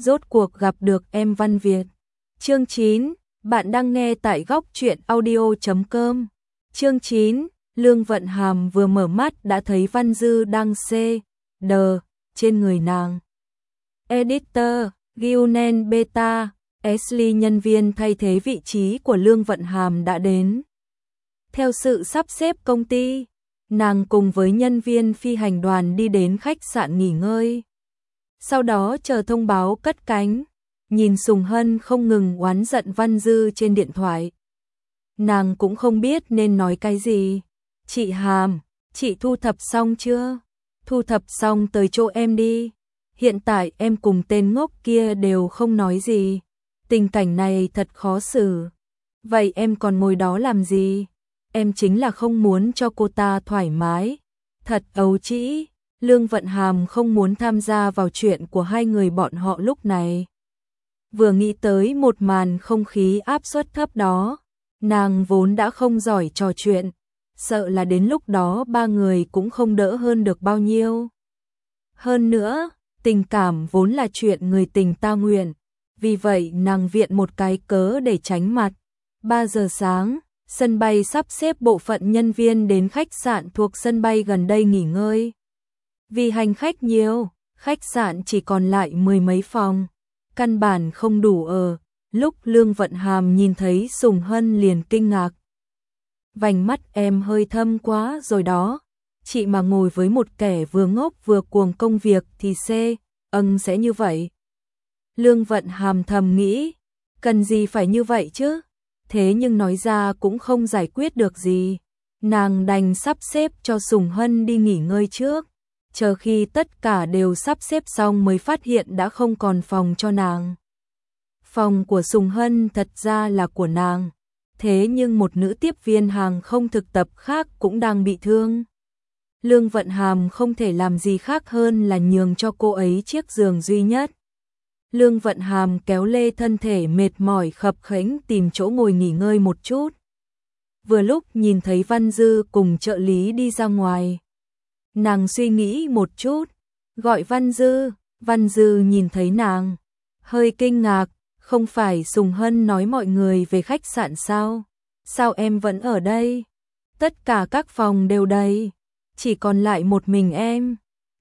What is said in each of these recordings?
rốt cuộc gặp được em Văn Việt. Chương 9, bạn đang nghe tại góc truyện audio.com. Chương 9, Lương Vận Hàm vừa mở mắt đã thấy Văn Dư đang đờ trên người nàng. Editor, Gunen Beta, Ashley nhân viên thay thế vị trí của Lương Vận Hàm đã đến. Theo sự sắp xếp công ty, nàng cùng với nhân viên phi hành đoàn đi đến khách sạn nghỉ ngơi. Sau đó chờ thông báo cất cánh, nhìn Sùng Hân không ngừng oán giận Văn Dư trên điện thoại. Nàng cũng không biết nên nói cái gì. Chị Hàm, chị thu thập xong chưa? Thu thập xong tới chỗ em đi. Hiện tại em cùng tên ngốc kia đều không nói gì. Tình cảnh này thật khó xử. Vậy em còn ngồi đó làm gì? Em chính là không muốn cho cô ta thoải mái. Thật ấu trĩ. Lương Vận Hàm không muốn tham gia vào chuyện của hai người bọn họ lúc này. Vừa nghĩ tới một màn không khí áp suất thấp đó, nàng vốn đã không giỏi trò chuyện, sợ là đến lúc đó ba người cũng không đỡ hơn được bao nhiêu. Hơn nữa, tình cảm vốn là chuyện người tình ta nguyện, vì vậy nàng viện một cái cớ để tránh mặt. 3 giờ sáng, sân bay sắp xếp bộ phận nhân viên đến khách sạn thuộc sân bay gần đây nghỉ ngơi. Vì hành khách nhiều, khách sạn chỉ còn lại 10 mấy phòng, căn bản không đủ ở. Lúc Lương Vận Hàm nhìn thấy Sùng Hân liền kinh ngạc. Vành mắt em hơi thâm quá rồi đó, chị mà ngồi với một kẻ vừa ngốc vừa cuồng công việc thì sẽ như vậy. Lương Vận Hàm thầm nghĩ, cần gì phải như vậy chứ, thế nhưng nói ra cũng không giải quyết được gì. Nàng đành sắp xếp cho Sùng Hân đi nghỉ ngơi trước, chờ khi tất cả đều sắp xếp xong mới phát hiện đã không còn phòng cho nàng. Phòng của Sùng Hân thật ra là của nàng, thế nhưng một nữ tiếp viên hàng không thực tập khác cũng đang bị thương. Lương Vận Hàm không thể làm gì khác hơn là nhường cho cô ấy chiếc giường duy nhất. Lương Vận Hàm kéo lê thân thể mệt mỏi khập khểnh tìm chỗ ngồi nghỉ ngơi một chút. Vừa lúc nhìn thấy Văn Dư cùng trợ lý đi ra ngoài. Nàng suy nghĩ một chút, gọi Văn Dư nhìn thấy nàng, hơi kinh ngạc, không phải Sùng Hân nói mọi người về khách sạn sao? Sao em vẫn ở đây? Tất cả các phòng đều đầy, chỉ còn lại một mình em.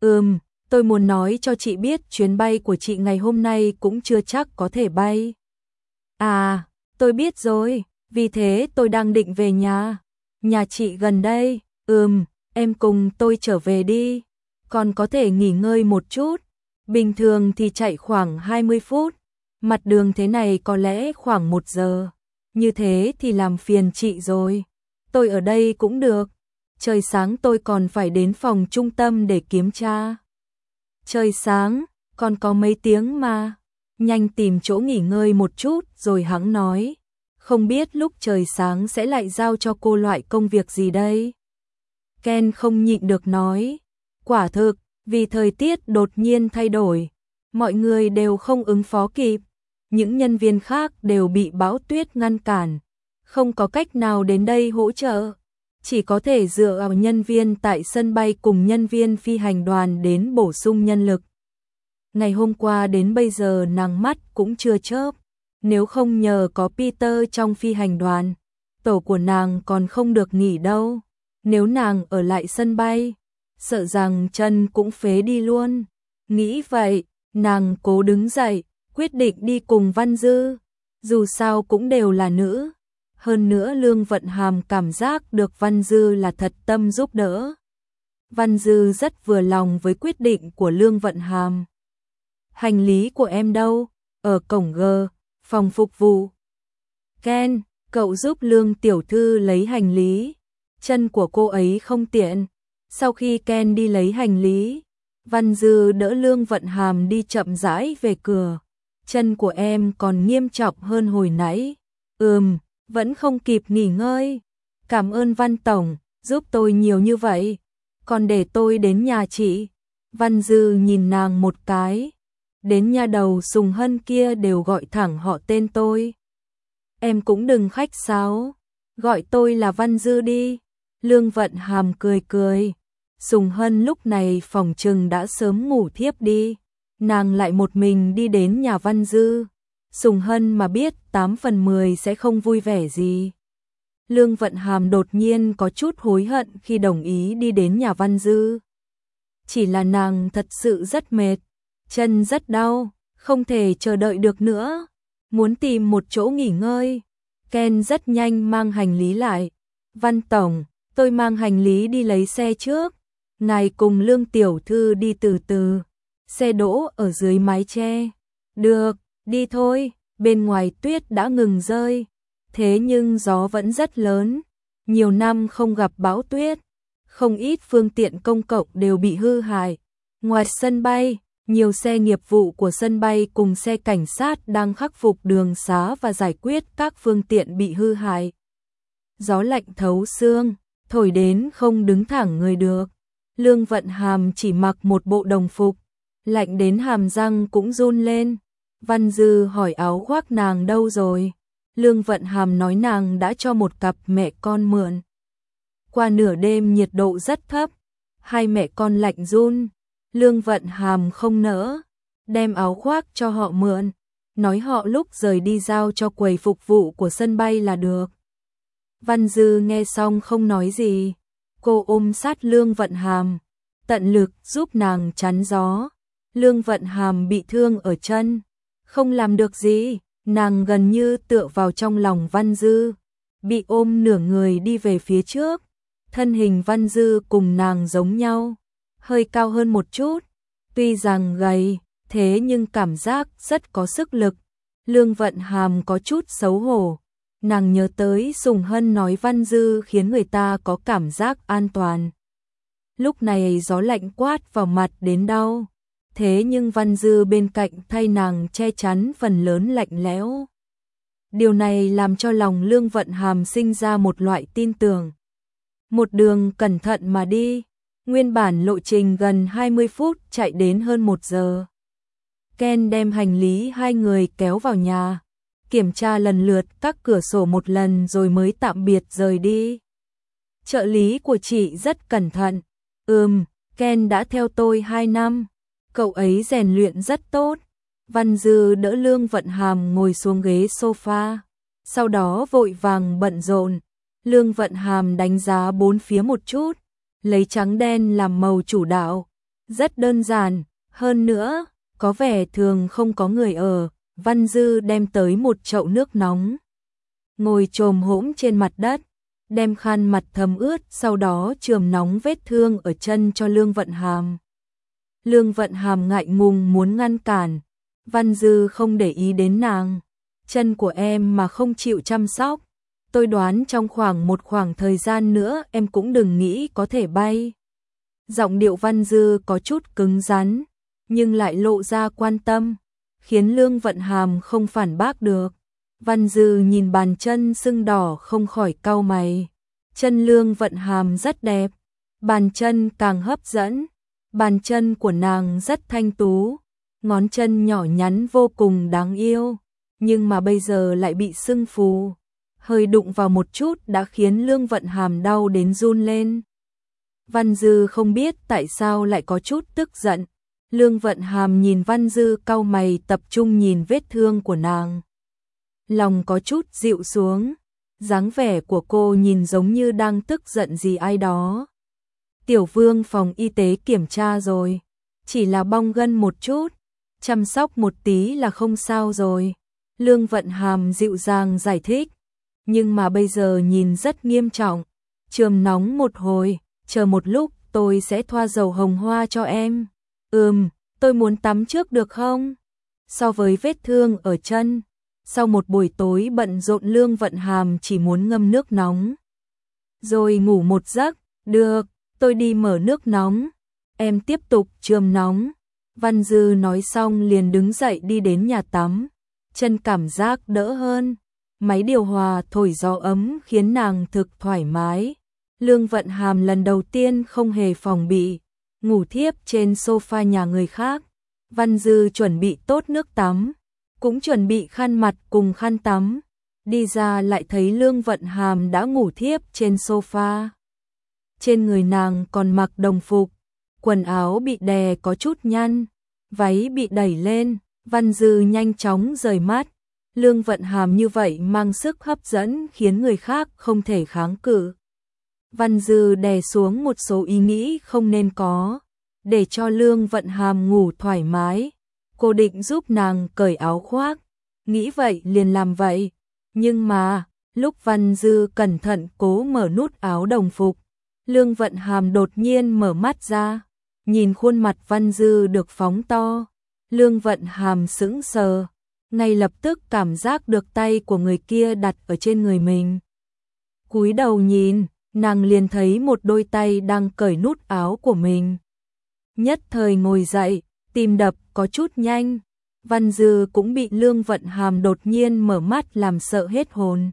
Tôi muốn nói cho chị biết chuyến bay của chị ngày hôm nay cũng chưa chắc có thể bay. À, tôi biết rồi, vì thế tôi đang định về nhà. Nhà chị gần đây, em cùng tôi trở về đi, còn có thể nghỉ ngơi một chút. Bình thường thì chạy khoảng 20 phút, mặt đường thế này có lẽ khoảng 1 giờ. Như thế thì làm phiền chị rồi. Tôi ở đây cũng được. Trời sáng tôi còn phải đến phòng trung tâm để kiểm tra. Trời sáng, còn có mấy tiếng mà. Nhanh tìm chỗ nghỉ ngơi một chút rồi hẵng nói. Không biết lúc trời sáng sẽ lại giao cho cô loại công việc gì đây? Ken không nhịn được nói. Quả thực, vì thời tiết đột nhiên thay đổi, mọi người đều không ứng phó kịp. Những nhân viên khác đều bị bão tuyết ngăn cản, không có cách nào đến đây hỗ trợ. Chỉ có thể dựa vào nhân viên tại sân bay cùng nhân viên phi hành đoàn đến bổ sung nhân lực. Ngày hôm qua đến bây giờ nàng mắt cũng chưa chớp. Nếu không nhờ có Peter trong phi hành đoàn, tổ của nàng còn không được nghỉ đâu. Nếu nàng ở lại sân bay, sợ rằng chân cũng phế đi luôn. Nghĩ vậy, nàng cố đứng dậy, quyết định đi cùng Văn Dư. Dù sao cũng đều là nữ. Hơn nữa Lương Vận Hàm cảm giác được Văn Dư là thật tâm giúp đỡ. Văn Dư rất vừa lòng với quyết định của Lương Vận Hàm. Hành lý của em đâu? Ở cổng G, phòng phục vụ. Ken, cậu giúp Lương tiểu thư lấy hành lý. Chân của cô ấy không tiện. Sau khi Ken đi lấy hành lý, Văn Dư đỡ Lương Vận Hàm đi chậm rãi về cửa. Chân của em còn nghiêm trọng hơn hồi nãy. Vẫn không kịp nghỉ ngơi. Cảm ơn Văn Tổng, giúp tôi nhiều như vậy. Còn để tôi đến nhà chị. Văn Dư nhìn nàng một cái. Đến nhà đầu Sùng Hân kia đều gọi thẳng họ tên tôi. Em cũng đừng khách sáo. Gọi tôi là Văn Dư đi. Lương Vận Hàm cười cười. Sùng Hân lúc này phòng trừng đã sớm ngủ thiếp đi. nàng lại một mình đi đến nhà Văn Dư. Sùng Hân mà biết 8 phần 10 sẽ không vui vẻ gì. Lương Vận Hàm đột nhiên có chút hối hận khi đồng ý đi đến nhà Văn Dư. Chỉ là nàng thật sự rất mệt, chân rất đau, không thể chờ đợi được nữa, muốn tìm một chỗ nghỉ ngơi. Ken rất nhanh mang hành lý lại. Văn tổng, tôi mang hành lý đi lấy xe trước. Ngài cùng Lương tiểu thư đi từ từ. Xe đỗ ở dưới mái che. Được, đi thôi. Bên ngoài tuyết đã ngừng rơi. Thế nhưng gió vẫn rất lớn. Nhiều năm không gặp bão tuyết. Không ít phương tiện công cộng đều bị hư hại. Ngoài sân bay, nhiều xe nghiệp vụ của sân bay cùng xe cảnh sát đang khắc phục đường xá và giải quyết các phương tiện bị hư hại. Gió lạnh thấu xương, thổi đến không đứng thẳng người được. Lương Vận Hàm chỉ mặc một bộ đồng phục, lạnh đến hàm răng cũng run lên. Văn Dư hỏi áo khoác nàng đâu rồi? Lương Vận Hàm nói nàng đã cho một cặp mẹ con mượn. Qua nửa đêm nhiệt độ rất thấp, hai mẹ con lạnh run. Lương Vận Hàm không nỡ, đem áo khoác cho họ mượn, nói họ lúc rời đi giao cho quầy phục vụ của sân bay là được. Văn Dư nghe xong không nói gì, cô ôm sát Lương Vận Hàm, tận lực giúp nàng chắn gió. Lương Vận Hàm bị thương ở chân, không làm được gì, nàng gần như tựa vào trong lòng Văn Dư, bị ôm nửa người đi về phía trước. Thân hình Văn Dư cùng nàng giống nhau, hơi cao hơn một chút, tuy rằng gầy, thế nhưng cảm giác rất có sức lực. Lương Vận Hàm có chút xấu hổ, nàng nhớ tới Sùng Hân nói Văn Dư khiến người ta có cảm giác an toàn. Lúc này gió lạnh quát vào mặt đến đau, thế nhưng Văn Dư bên cạnh thay nàng che chắn phần lớn lạnh lẽo. Điều này làm cho lòng Lương Vận Hàm sinh ra một loại tin tưởng. Một đường cẩn thận mà đi, nguyên bản lộ trình gần 20 phút chạy đến hơn 1 giờ. Ken đem hành lý hai người kéo vào nhà, kiểm tra lần lượt các cửa sổ một lần rồi mới tạm biệt rời đi. Trợ lý của chị rất cẩn thận. Ken đã theo tôi 2 năm, cậu ấy rèn luyện rất tốt. Văn Dư đỡ Lương Vận Hàm ngồi xuống ghế sofa, sau đó vội vàng bận rộn. Lương Vận Hàm đánh giá bốn phía một chút, lấy trắng đen làm màu chủ đạo, rất đơn giản, hơn nữa, có vẻ thường không có người ở. Văn Dư đem tới một chậu nước nóng, ngồi chồm hổm trên mặt đất, đem khăn mặt thấm ướt, sau đó chườm nóng vết thương ở chân cho Lương Vận Hàm. Lương Vận Hàm ngại ngùng muốn ngăn cản, Văn Dư không để ý đến nàng. Chân của em mà không chịu chăm sóc, tôi đoán trong một khoảng thời gian nữa em cũng đừng nghĩ có thể bay. Giọng điệu Văn Dư có chút cứng rắn, nhưng lại lộ ra quan tâm, khiến Lương Vận Hàm không phản bác được. Văn Dư nhìn bàn chân sưng đỏ không khỏi cau mày. Chân Lương Vận Hàm rất đẹp, bàn chân càng hấp dẫn. Bàn chân của nàng rất thanh tú, ngón chân nhỏ nhắn vô cùng đáng yêu, nhưng mà bây giờ lại bị sưng phù. Hơi đụng vào một chút đã khiến Lương Vận Hàm đau đến run lên. Văn Dư không biết tại sao lại có chút tức giận. Lương Vận Hàm nhìn Văn Dư cau mày, tập trung nhìn vết thương của nàng. Lòng có chút dịu xuống, dáng vẻ của cô nhìn giống như đang tức giận gì ai đó. Tiểu Vương phòng y tế kiểm tra rồi, chỉ là bong gân một chút, chăm sóc một tí là không sao rồi. Lương Vận Hàm dịu dàng giải thích, nhưng mà bây giờ nhìn rất nghiêm trọng. Chườm nóng một hồi, chờ một lúc tôi sẽ thoa dầu hồng hoa cho em. Tôi muốn tắm trước được không? So với vết thương ở chân, sau một buổi tối bận rộn Lương Vận Hàm chỉ muốn ngâm nước nóng rồi ngủ một giấc. Được, tôi đi mở nước nóng, em tiếp tục chườm nóng. Văn Dư nói xong liền đứng dậy đi đến nhà tắm, chân cảm giác đỡ hơn. Máy điều hòa thổi gió ấm khiến nàng thực thoải mái. Lương Vận Hàm lần đầu tiên không hề phòng bị, ngủ thiếp trên sofa nhà người khác. Văn Dư chuẩn bị tốt nước tắm, cũng chuẩn bị khăn mặt cùng khăn tắm. Đi ra lại thấy Lương Vận Hàm đã ngủ thiếp trên sofa. Trên người nàng còn mặc đồng phục, quần áo bị đè có chút nhăn, váy bị đẩy lên, Văn Dư nhanh chóng rời mắt. Lương Vận Hàm như vậy mang sức hấp dẫn khiến người khác không thể kháng cự. Văn Dư đè xuống một số ý nghĩ không nên có, để cho Lương Vận Hàm ngủ thoải mái. Cô định giúp nàng cởi áo khoác, nghĩ vậy liền làm vậy. Nhưng mà, lúc Văn Dư cẩn thận cố mở nút áo đồng phục, Lương Vận Hàm đột nhiên mở mắt ra, nhìn khuôn mặt Văn Dư được phóng to. Lương Vận Hàm sững sờ, ngay lập tức cảm giác được tay của người kia đặt ở trên người mình. Cúi đầu nhìn, nàng liền thấy một đôi tay đang cởi nút áo của mình. Nhất thời ngồi dậy, tim đập có chút nhanh. Văn Dư cũng bị Lương Vận Hàm đột nhiên mở mắt làm sợ hết hồn.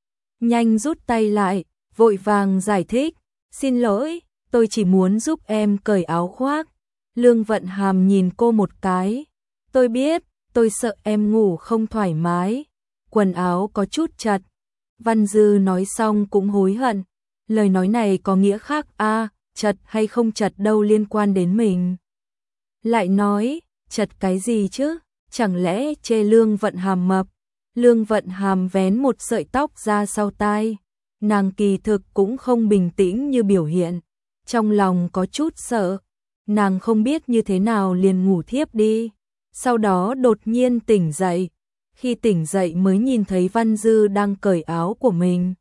Nhanh rút tay lại, vội vàng giải thích, xin lỗi, tôi chỉ muốn giúp em cởi áo khoác. Lương Vận Hàm nhìn cô một cái, tôi biết, tôi sợ em ngủ không thoải mái, quần áo có chút chật. Văn Dư nói xong cũng hối hận, lời nói này có nghĩa khác a, chật hay không chật đâu liên quan đến mình. Lại nói, chật cái gì chứ, chẳng lẽ chê Lương Vận Hàm mập. Lương Vận Hàm vén một sợi tóc ra sau tai, nàng kỳ thực cũng không bình tĩnh như biểu hiện, trong lòng có chút sợ, nàng không biết như thế nào liền ngủ thiếp đi. Sau đó đột nhiên tỉnh dậy, khi tỉnh dậy mới nhìn thấy Văn Dư đang cởi áo của mình.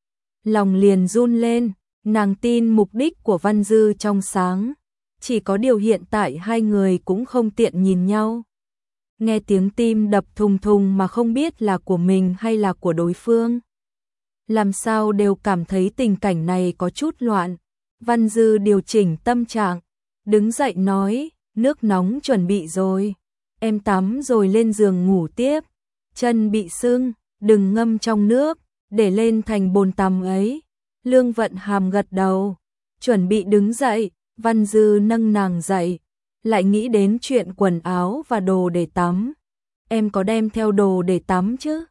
Lòng liền run lên, nàng tin mục đích của Văn Dư trong sáng, chỉ có điều hiện tại hai người cũng không tiện nhìn nhau. Nghe tiếng tim đập thùng thùng mà không biết là của mình hay là của đối phương. Làm sao đều cảm thấy tình cảnh này có chút loạn. Văn Dư điều chỉnh tâm trạng, đứng dậy nói, nước nóng chuẩn bị rồi. Em tắm rồi lên giường ngủ tiếp. Chân bị sưng, đừng ngâm trong nước, để lên thành bồn tắm ấy. Lương Vận Hàm gật đầu, chuẩn bị đứng dậy. Văn Dư nâng nàng dậy, lại nghĩ đến chuyện quần áo và đồ để tắm. Em có đem theo đồ để tắm chứ?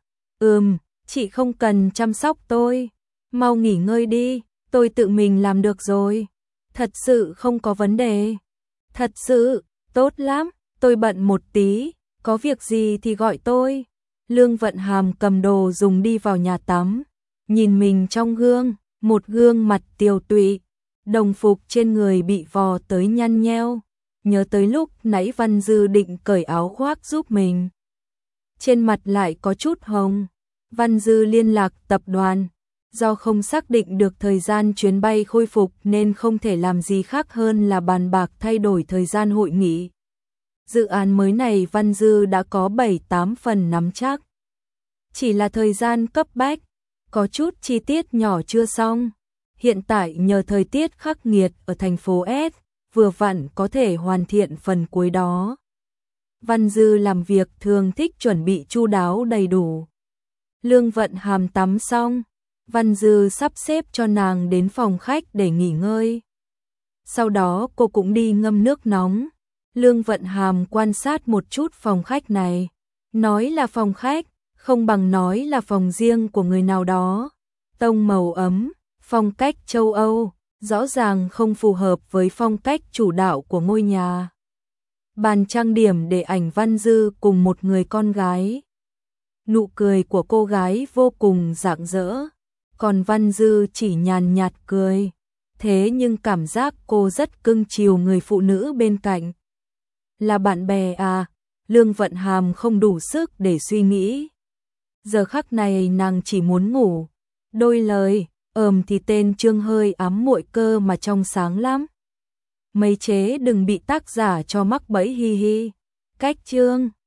Chị không cần chăm sóc tôi. Mau nghỉ ngơi đi, tôi tự mình làm được rồi. Thật sự không có vấn đề. Thật sự, tốt lắm, tôi bận một tí, có việc gì thì gọi tôi. Lương Vận Hàm cầm đồ dùng đi vào nhà tắm, nhìn mình trong gương, một gương mặt tiều tụy, đồng phục trên người bị vò tới nhăn nheo. Nhớ tới lúc nãy Văn Dư định cởi áo khoác giúp mình, trên mặt lại có chút hồng. Văn Dư liên lạc tập đoàn, do không xác định được thời gian chuyến bay khôi phục nên không thể làm gì khác hơn là bàn bạc thay đổi thời gian hội nghị. Dự án mới này Văn Dư đã có 7-8 phần nắm chắc. Chỉ là thời gian cấp bách, có chút chi tiết nhỏ chưa xong. Hiện tại nhờ thời tiết khắc nghiệt ở thành phố S, vừa vặn có thể hoàn thiện phần cuối đó. Văn Dư làm việc thường thích chuẩn bị chu đáo đầy đủ. Lương Vận Hàm tắm xong, Văn Dư sắp xếp cho nàng đến phòng khách để nghỉ ngơi. Sau đó cô cũng đi ngâm nước nóng. Lương Vận Hàm quan sát một chút phòng khách này, nói là phòng khách, không bằng nói là phòng riêng của người nào đó. Tông màu ấm, phong cách châu Âu, rõ ràng không phù hợp với phong cách chủ đạo của ngôi nhà. Bàn trang điểm để ảnh Văn Dư cùng một người con gái. Nụ cười của cô gái vô cùng rạng rỡ, còn Văn Dư chỉ nhàn nhạt cười. Thế nhưng cảm giác cô rất cưng chiều người phụ nữ bên cạnh. Là bạn bè à? Lương Vận Hàm không đủ sức để suy nghĩ. Giờ khắc này nàng chỉ muốn ngủ. Đôi lời, thì tên Trương hơi ám muội cơ mà trong sáng lắm. Mấy chế đừng bị tác giả cho mắc bẫy hi hi. Cách Trương